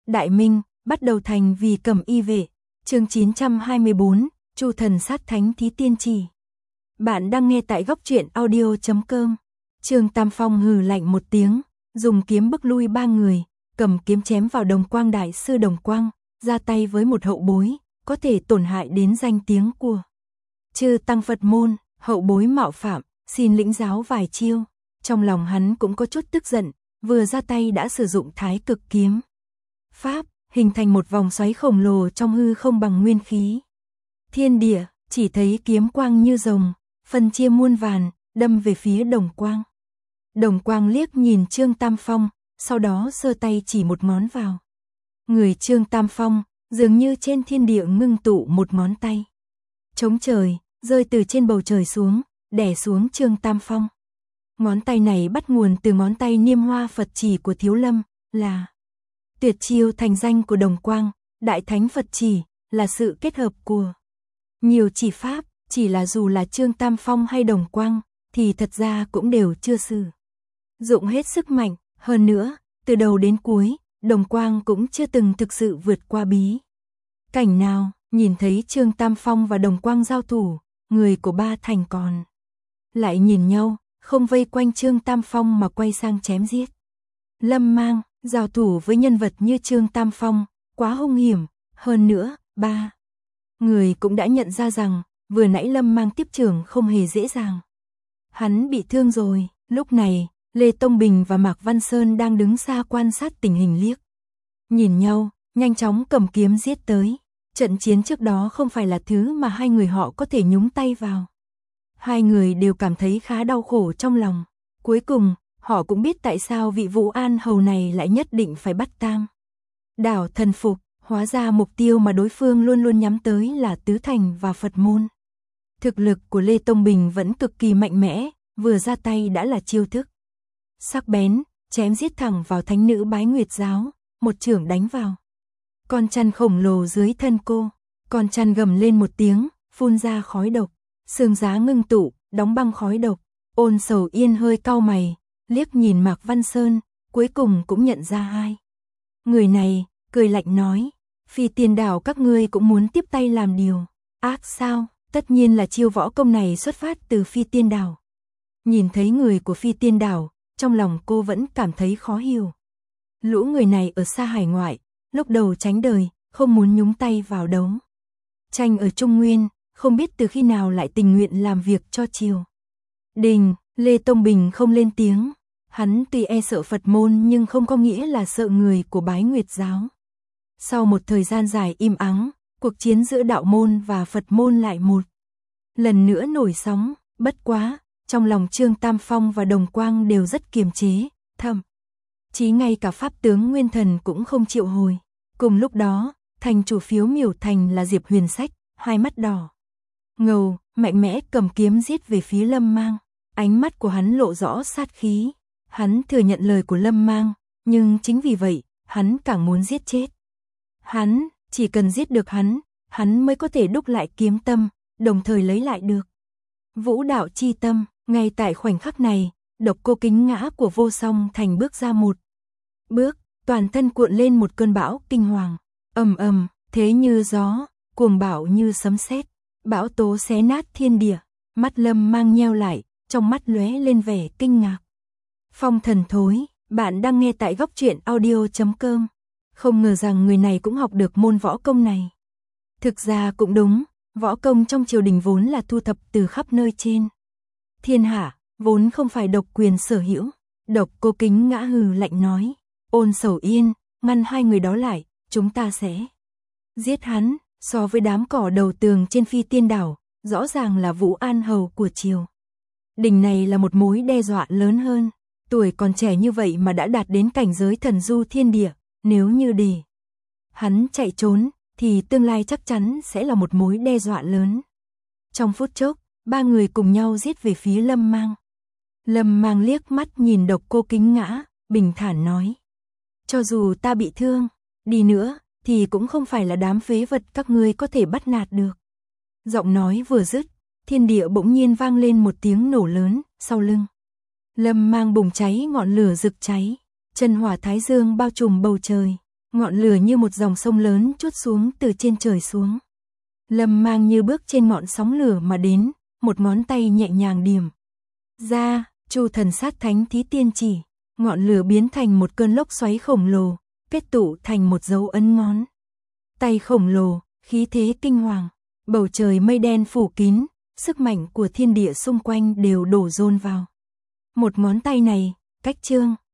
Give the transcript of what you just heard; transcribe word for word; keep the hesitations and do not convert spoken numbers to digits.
Đại Minh, bắt đầu thành vì Cẩm Y vệ. Chương chín trăm hai mươi bốn, Chu thần sát thánh thí tiên chỉ. Bạn đang nghe tại góc truyện audio chấm com. Trương Tam Phong hừ lạnh một tiếng, dùng kiếm bức lui ba người, cầm kiếm chém vào Đồng Quang đại sư Đồng Quang, ra tay với một hậu bối, có thể tổn hại đến danh tiếng của Chư tăng Phật môn. Hậu bối mạo phạm, xin lĩnh giáo vài chiêu. Trong lòng hắn cũng có chút tức giận, vừa ra tay đã sử dụng Thái Cực kiếm pháp, hình thành một vòng xoáy khổng lồ trong hư không bằng nguyên khí. Thiên địa, chỉ thấy kiếm quang như rồng, phân chia muôn vàn, đâm về phía Đồng Quang. Đồng Quang liếc nhìn Trương Tam Phong, sau đó giơ tay chỉ một ngón vào người Trương Tam Phong, dường như trên thiên địa ngưng tụ một ngón tay chống trời, rơi từ trên bầu trời xuống, đè xuống Trương Tam Phong. Ngón tay này bắt nguồn từ ngón tay niêm hoa Phật chỉ của Thiếu Lâm, là tuyệt chiêu thành danh của Đồng Quang. Đại Thánh Phật chỉ là sự kết hợp của nhiều chỉ pháp, chỉ là dù là Trương Tam Phong hay Đồng Quang thì thật ra cũng đều chưa sử dụng hết sức mạnh. Hơn nữa, từ đầu đến cuối, Đồng Quang cũng chưa từng thực sự vượt qua bí cảnh nào. Nhìn thấy Trương Tam Phong và Đồng Quang giao thủ, người của ba thành còn lại nhìn nhau, không vây quanh Trương Tam Phong mà quay sang chém giết. Lâm Mang, giao thủ với nhân vật như Trương Tam Phong, quá hung hiểm. Hơn nữa, ba người cũng đã nhận ra rằng, vừa nãy Lâm Mang tiếp trưởng không hề dễ dàng. Hắn bị thương rồi. Lúc này, Lê Tông Bình và Mạc Văn Sơn đang đứng xa quan sát tình hình, liếc nhìn nhau, nhanh chóng cầm kiếm giết tới. Trận chiến trước đó không phải là thứ mà hai người họ có thể nhúng tay vào. Hai người đều cảm thấy khá đau khổ trong lòng. Cuối cùng, họ cũng biết tại sao vị Vũ An Hầu này lại nhất định phải bắt Tam Đảo thần phục. Hóa ra mục tiêu mà đối phương luôn luôn nhắm tới là Tứ Thành và Phật môn. Thực lực của Lê Tông Bình vẫn cực kỳ mạnh mẽ, vừa ra tay đã là chiêu thức sắc bén, chém giết thẳng vào thánh nữ Bái Nguyệt giáo, một chưởng đánh vào con chăn khổng lồ dưới thân cô. Con chăn gầm lên một tiếng, phun ra khói độc, xương giá ngưng tụ, đóng băng khói độc. Ôn Sầu Yên hơi cau mày, liếc nhìn Mạc Văn Sơn, cuối cùng cũng nhận ra hai người này, cười lạnh nói: Phi Tiên Đảo các ngươi cũng muốn tiếp tay làm điều ác sao? Tất nhiên là chiêu võ công này xuất phát từ Phi Tiên Đảo. Nhìn thấy người của Phi Tiên Đảo, trong lòng cô vẫn cảm thấy khó hiểu. Lũ người này ở xa hải ngoại, lúc đầu tránh đời, không muốn nhúng tay vào đấu tranh ở Trung Nguyên, không biết từ khi nào lại tình nguyện làm việc cho triều đình. Lê Tông Bình không lên tiếng, hắn tuy e sợ Phật môn nhưng không có nghĩa là sợ người của Bái Nguyệt giáo. Sau một thời gian dài im ắng, cuộc chiến giữa đạo môn và Phật môn lại một lần nữa nổi sóng. Bất quá, trong lòng Trương Tam Phong và Đồng Quang đều rất kiềm chế, thậm chí ngay cả pháp tướng Nguyên Thần cũng không triệu hồi. Cùng lúc đó, thành chủ Phiếu Miểu Thành là Diệp Huyền Sách, hai mắt đỏ ngầu, mạnh mẽ cầm kiếm giết về phía Lâm Mang. Ánh mắt của hắn lộ rõ sát khí. Hắn thừa nhận lời của Lâm Mang, nhưng chính vì vậy, hắn càng muốn giết chết hắn. Chỉ cần giết được hắn, hắn mới có thể đúc lại kiếm tâm, đồng thời lấy lại được vũ đạo chi tâm. Ngay tại khoảnh khắc này, Độc Cô Kính Ngã của Vô Song Thành bước ra một bước, toàn thân cuộn lên một cơn bão kinh hoàng, ầm ầm, thế như gió, cuồng bạo như sấm sét, bão tố xé nát thiên địa. Mắt Lâm Mang nheo lại, trong mắt lóe lên vẻ kinh ngạc. Phong thần thối, bạn đang nghe tại góc truyện audio chấm com. Không ngờ rằng người này cũng học được môn võ công này. Thực ra cũng đúng, võ công trong triều đình vốn là thu thập từ khắp nơi trên thiên hạ, vốn không phải độc quyền sở hữu. Độc Cô Kính Ngã hừ lạnh nói: Ôn Sầu Yên, ngăn hai người đó lại, chúng ta sẽ giết hắn. So với đám cỏ đầu tường trên Phi Tiên Đảo, rõ ràng là Vũ An Hầu của triều đình này là một mối đe dọa lớn hơn. Tuổi còn trẻ như vậy mà đã đạt đến cảnh giới thần du thiên địa, nếu như để hắn chạy trốn thì tương lai chắc chắn sẽ là một mối đe dọa lớn. Trong phút chốc, ba người cùng nhau giết về phía Lâm Mang. Lâm Mang liếc mắt nhìn Độc Cô Kính Ngã, bình thản nói: Cho dù ta bị thương đi nữa thì cũng không phải là đám phế vật các ngươi có thể bắt nạt được. Giọng nói vừa dứt, thiên địa bỗng nhiên vang lên một tiếng nổ lớn. Sau lưng Lâm Mang bùng cháy ngọn lửa rực cháy, chân hỏa thái dương bao trùm bầu trời. Ngọn lửa như một dòng sông lớn trút xuống từ trên trời xuống. Lâm Mang như bước trên ngọn sóng lửa mà đến, một ngón tay nhẹ nhàng điểm ra, Chu thần sát thánh thí tiên chỉ, ngọn lửa biến thành một cơn lốc xoáy khổng lồ, kết tụ thành một dấu ấn ngón tay khổng lồ, khí thế kinh hoàng, bầu trời mây đen phủ kín, sức mạnh của thiên địa xung quanh đều đổ dồn vào một ngón tay này. Cách chương